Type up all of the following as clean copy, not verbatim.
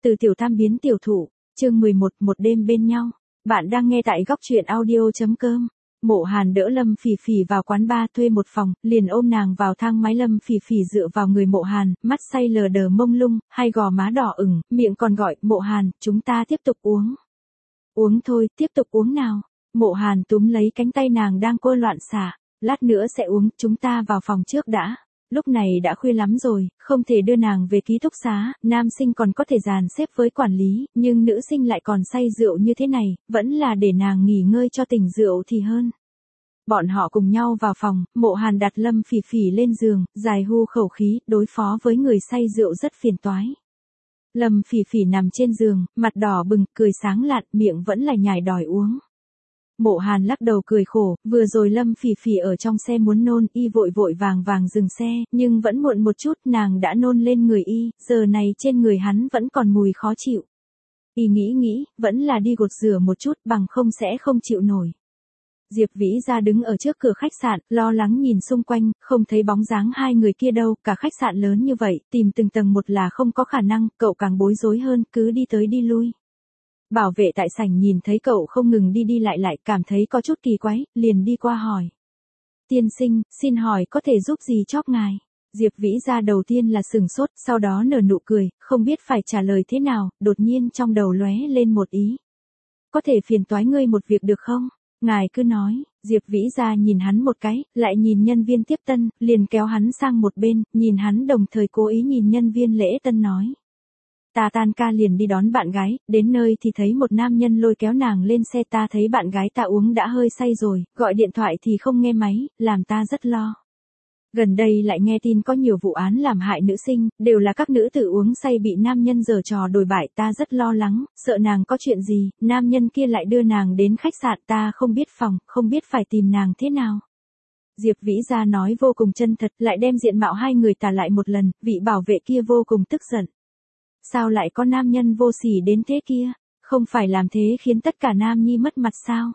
Từ tiểu tam biến tiểu thụ, chương 11, một đêm bên nhau. Bạn đang nghe tại góc truyện audio.com. Mộ Hàn đỡ Lâm Phỉ Phỉ vào quán bar thuê một phòng, liền ôm nàng vào thang máy. Lâm Phỉ Phỉ dựa vào người Mộ Hàn, mắt say lờ đờ mông lung, hai gò má đỏ ửng, miệng còn gọi, Mộ Hàn, chúng ta tiếp tục uống. Uống thôi, tiếp tục uống nào. Mộ Hàn túm lấy cánh tay nàng đang cô loạn xạ, lát nữa sẽ uống, chúng ta vào phòng trước đã. Lúc này đã khuya lắm rồi, không thể đưa nàng về ký túc xá, nam sinh còn có thể dàn xếp với quản lý, nhưng nữ sinh lại còn say rượu như thế này, vẫn là để nàng nghỉ ngơi cho tỉnh rượu thì hơn. Bọn họ cùng nhau vào phòng, Mộ Hàn đặt Lâm Phỉ Phỉ lên giường, dài hu khẩu khí, đối phó với người say rượu rất phiền toái. Lâm Phỉ Phỉ nằm trên giường, mặt đỏ bừng, cười sáng lạn, miệng vẫn là nhải đòi uống. Mộ Hàn lắc đầu cười khổ, vừa rồi Lâm Phỉ Phỉ ở trong xe muốn nôn, y vội vội vàng dừng xe, nhưng vẫn muộn một chút, nàng đã nôn lên người y, giờ này trên người hắn vẫn còn mùi khó chịu. Y nghĩ, vẫn là đi gột rửa một chút, bằng không sẽ không chịu nổi. Diệp Vĩ ra đứng ở trước cửa khách sạn, lo lắng nhìn xung quanh, không thấy bóng dáng hai người kia đâu, cả khách sạn lớn như vậy, tìm từng tầng một là không có khả năng, cậu càng bối rối hơn, cứ đi tới đi lui. Bảo vệ tại sảnh nhìn thấy cậu không ngừng đi lại, cảm thấy có chút kỳ quái, liền đi qua hỏi. Tiên sinh, xin hỏi có thể giúp gì chóp ngài? Diệp Vĩ ra đầu tiên là sừng sốt, sau đó nở nụ cười, không biết phải trả lời thế nào, đột nhiên trong đầu lóe lên một ý. Có thể phiền toái ngươi một việc được không? Ngài cứ nói. Diệp Vĩ ra nhìn hắn một cái, lại nhìn nhân viên tiếp tân, liền kéo hắn sang một bên, nhìn hắn đồng thời cố ý nhìn nhân viên lễ tân nói. Ta tan ca liền đi đón bạn gái, đến nơi thì thấy một nam nhân lôi kéo nàng lên xe, ta thấy bạn gái ta uống đã hơi say rồi, gọi điện thoại thì không nghe máy, làm ta rất lo. Gần đây lại nghe tin có nhiều vụ án làm hại nữ sinh, đều là các nữ tử uống say bị nam nhân giở trò đồi bại, ta rất lo lắng, sợ nàng có chuyện gì, nam nhân kia lại đưa nàng đến khách sạn, ta không biết phòng, không biết phải tìm nàng thế nào. Diệp Vĩ ra nói vô cùng chân thật, lại đem diện mạo hai người tả lại một lần, vị bảo vệ kia vô cùng tức giận. Sao lại có nam nhân vô sỉ đến thế kia? Không phải làm thế khiến tất cả nam nhi mất mặt sao?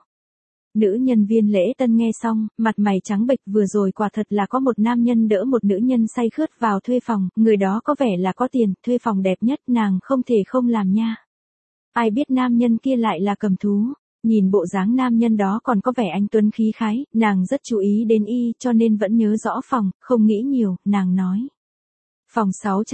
Nữ nhân viên lễ tân nghe xong, mặt mày trắng bệch, vừa rồi quả thật là có một nam nhân đỡ một nữ nhân say khướt vào thuê phòng, người đó có vẻ là có tiền, thuê phòng đẹp nhất, nàng không thể không làm nha. Ai biết nam nhân kia lại là cầm thú, nhìn bộ dáng nam nhân đó còn có vẻ anh tuấn khí khái, nàng rất chú ý đến y cho nên vẫn nhớ rõ phòng, không nghĩ nhiều, nàng nói. Phòng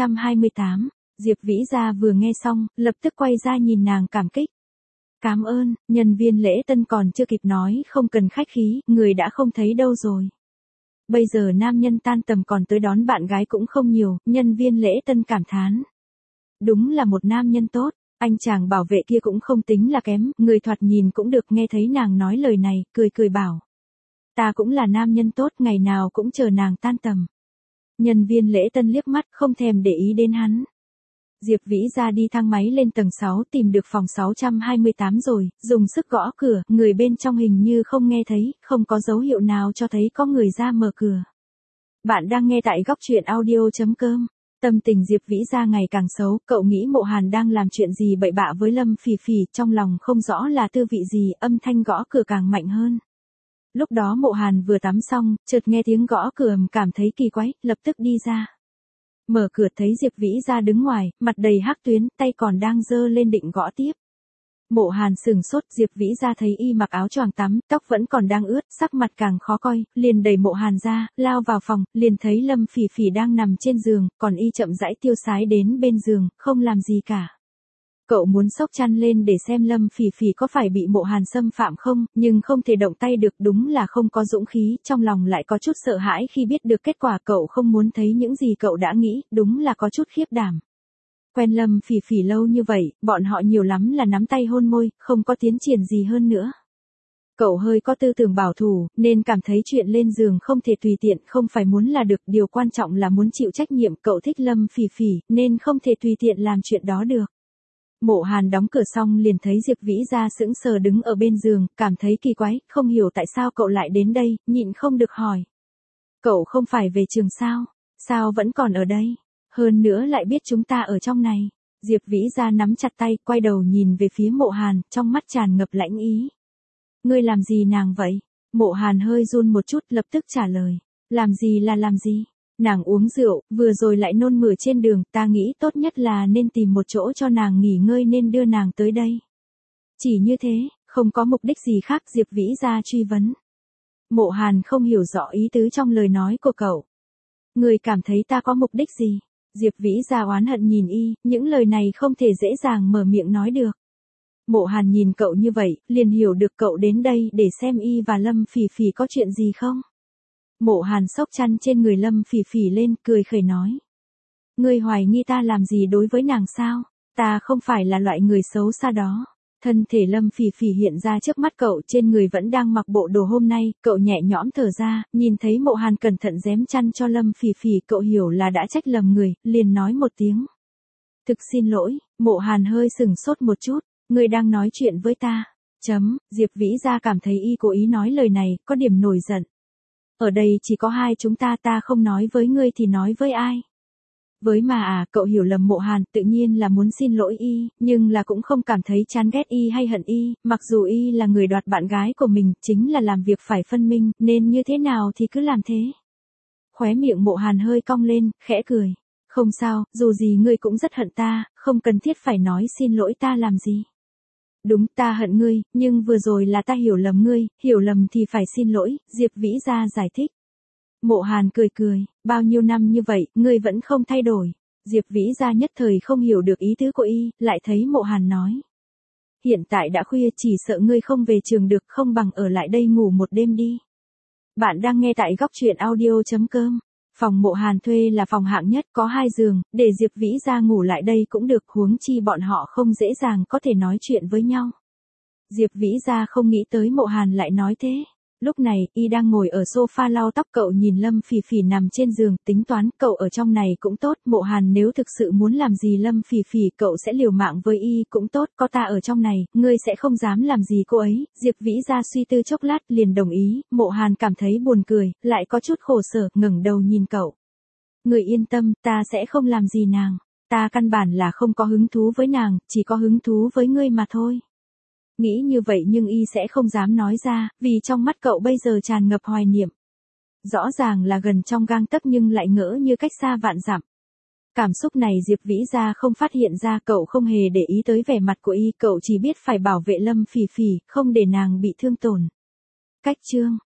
628. Diệp Vĩ ra vừa nghe xong, lập tức quay ra nhìn nàng cảm kích. Cảm ơn, nhân viên lễ tân còn chưa kịp nói không cần khách khí, người đã không thấy đâu rồi. Bây giờ nam nhân tan tầm còn tới đón bạn gái cũng không nhiều, nhân viên lễ tân cảm thán. Đúng là một nam nhân tốt, anh chàng bảo vệ kia cũng không tính là kém, người thoạt nhìn cũng được, nghe thấy nàng nói lời này, cười bảo. Ta cũng là nam nhân tốt, ngày nào cũng chờ nàng tan tầm. Nhân viên lễ tân liếc mắt không thèm để ý đến hắn. Diệp Vĩ ra đi thang máy lên tầng 6 tìm được phòng 628 rồi, dùng sức gõ cửa, người bên trong hình như không nghe thấy, không có dấu hiệu nào cho thấy có người ra mở cửa. Bạn đang nghe tại góc truyện audio.com. Tâm tình Diệp Vĩ ra ngày càng xấu, cậu nghĩ Mộ Hàn đang làm chuyện gì bậy bạ với Lâm Phỉ Phỉ, trong lòng không rõ là tư vị gì, âm thanh gõ cửa càng mạnh hơn. Lúc đó Mộ Hàn vừa tắm xong, chợt nghe tiếng gõ cửa, cảm thấy kỳ quái, lập tức đi ra. Mở cửa thấy Diệp Vĩ ra đứng ngoài, mặt đầy hắc tuyến, tay còn đang giơ lên định gõ tiếp. Mộ Hàn sừng sốt, Diệp Vĩ ra thấy y mặc áo choàng tắm, tóc vẫn còn đang ướt, sắc mặt càng khó coi, liền đẩy Mộ Hàn ra, lao vào phòng, liền thấy Lâm Phỉ Phỉ đang nằm trên giường, còn y chậm rãi tiêu sái đến bên giường, không làm gì cả. Cậu muốn xốc chăn lên để xem Lâm Phỉ Phỉ có phải bị Mộ Hàn xâm phạm không, nhưng không thể động tay được, đúng là không có dũng khí, trong lòng lại có chút sợ hãi khi biết được kết quả, cậu không muốn thấy những gì cậu đã nghĩ, đúng là có chút khiếp đảm. Quen Lâm Phỉ Phỉ lâu như vậy, bọn họ nhiều lắm là nắm tay hôn môi, không có tiến triển gì hơn nữa. Cậu hơi có tư tưởng bảo thủ, nên cảm thấy chuyện lên giường không thể tùy tiện, không phải muốn là được, điều quan trọng là muốn chịu trách nhiệm, cậu thích Lâm Phỉ Phỉ, nên không thể tùy tiện làm chuyện đó được. Mộ Hàn đóng cửa xong liền thấy Diệp Vĩ ra sững sờ đứng ở bên giường, cảm thấy kỳ quái, không hiểu tại sao cậu lại đến đây, nhịn không được hỏi. Cậu không phải về trường sao? Sao vẫn còn ở đây? Hơn nữa lại biết chúng ta ở trong này. Diệp Vĩ ra nắm chặt tay, quay đầu nhìn về phía Mộ Hàn, trong mắt tràn ngập lãnh ý. Ngươi làm gì nàng vậy? Mộ Hàn hơi run một chút, lập tức trả lời. Làm gì là làm gì? Nàng uống rượu, vừa rồi lại nôn mửa trên đường, ta nghĩ tốt nhất là nên tìm một chỗ cho nàng nghỉ ngơi nên đưa nàng tới đây. Chỉ như thế, không có mục đích gì khác, Diệp Vĩ Gia truy vấn. Mộ Hàn không hiểu rõ ý tứ trong lời nói của cậu. Người cảm thấy ta có mục đích gì? Diệp Vĩ Gia oán hận nhìn y, những lời này không thể dễ dàng mở miệng nói được. Mộ Hàn nhìn cậu như vậy, liền hiểu được cậu đến đây để xem y và Lâm Phỉ Phỉ có chuyện gì không. Mộ Hàn xốc chăn trên người Lâm Phỉ Phỉ lên, cười khẩy nói. Ngươi hoài nghi ta làm gì đối với nàng sao? Ta không phải là loại người xấu xa đó. Thân thể Lâm Phỉ Phỉ hiện ra trước mắt cậu, trên người vẫn đang mặc bộ đồ hôm nay, cậu nhẹ nhõm thở ra, nhìn thấy Mộ Hàn cẩn thận giém chăn cho Lâm Phỉ Phỉ, cậu hiểu là đã trách lầm người, liền nói một tiếng. Thực xin lỗi. Mộ Hàn hơi sừng sốt một chút, ngươi đang nói chuyện với ta. Diệp Vĩ Gia cảm thấy y cố ý nói lời này, có điểm nổi giận. Ở đây chỉ có hai chúng ta không nói với ngươi thì nói với ai? Với mà cậu hiểu lầm Mộ Hàn, tự nhiên là muốn xin lỗi y, nhưng là cũng không cảm thấy chán ghét y hay hận y, mặc dù y là người đoạt bạn gái của mình, chính là làm việc phải phân minh, nên như thế nào thì cứ làm thế. Khóe miệng Mộ Hàn hơi cong lên, khẽ cười. Không sao, dù gì ngươi cũng rất hận ta, không cần thiết phải nói xin lỗi ta làm gì. Đúng, ta hận ngươi, nhưng vừa rồi là ta hiểu lầm ngươi, hiểu lầm thì phải xin lỗi, Diệp Vĩ Gia giải thích. Mộ Hàn cười cười, bao nhiêu năm như vậy, ngươi vẫn không thay đổi. Diệp Vĩ Gia nhất thời không hiểu được ý tứ của y, lại thấy Mộ Hàn nói. Hiện tại đã khuya, chỉ sợ ngươi không về trường được, không bằng ở lại đây ngủ một đêm đi. Bạn đang nghe tại góc truyện audio.com. Phòng Mộ Hàn thuê là phòng hạng nhất, có 2 giường, để Diệp Vĩ Gia ngủ lại đây cũng được, huống chi bọn họ không dễ dàng có thể nói chuyện với nhau. Diệp Vĩ Gia không nghĩ tới Mộ Hàn lại nói thế. Lúc này, y đang ngồi ở sofa lau tóc, cậu nhìn Lâm Phỉ Phỉ nằm trên giường, tính toán, cậu ở trong này cũng tốt, Mộ Hàn nếu thực sự muốn làm gì Lâm Phỉ Phỉ, cậu sẽ liều mạng với y, cũng tốt, có ta ở trong này, ngươi sẽ không dám làm gì cô ấy. Diệp Vĩ Gia suy tư chốc lát, liền đồng ý. Mộ Hàn cảm thấy buồn cười, lại có chút khổ sở, ngẩng đầu nhìn cậu. Ngươi yên tâm, ta sẽ không làm gì nàng. Ta căn bản là không có hứng thú với nàng, chỉ có hứng thú với ngươi mà thôi. Nghĩ như vậy nhưng y sẽ không dám nói ra, vì trong mắt cậu bây giờ tràn ngập hoài niệm. Rõ ràng là gần trong gang tấc nhưng lại ngỡ như cách xa vạn dặm. Cảm xúc này Diệp Vĩ Gia không phát hiện ra, cậu không hề để ý tới vẻ mặt của y, cậu chỉ biết phải bảo vệ Lâm Phỉ Phỉ, không để nàng bị thương tổn. Cách chương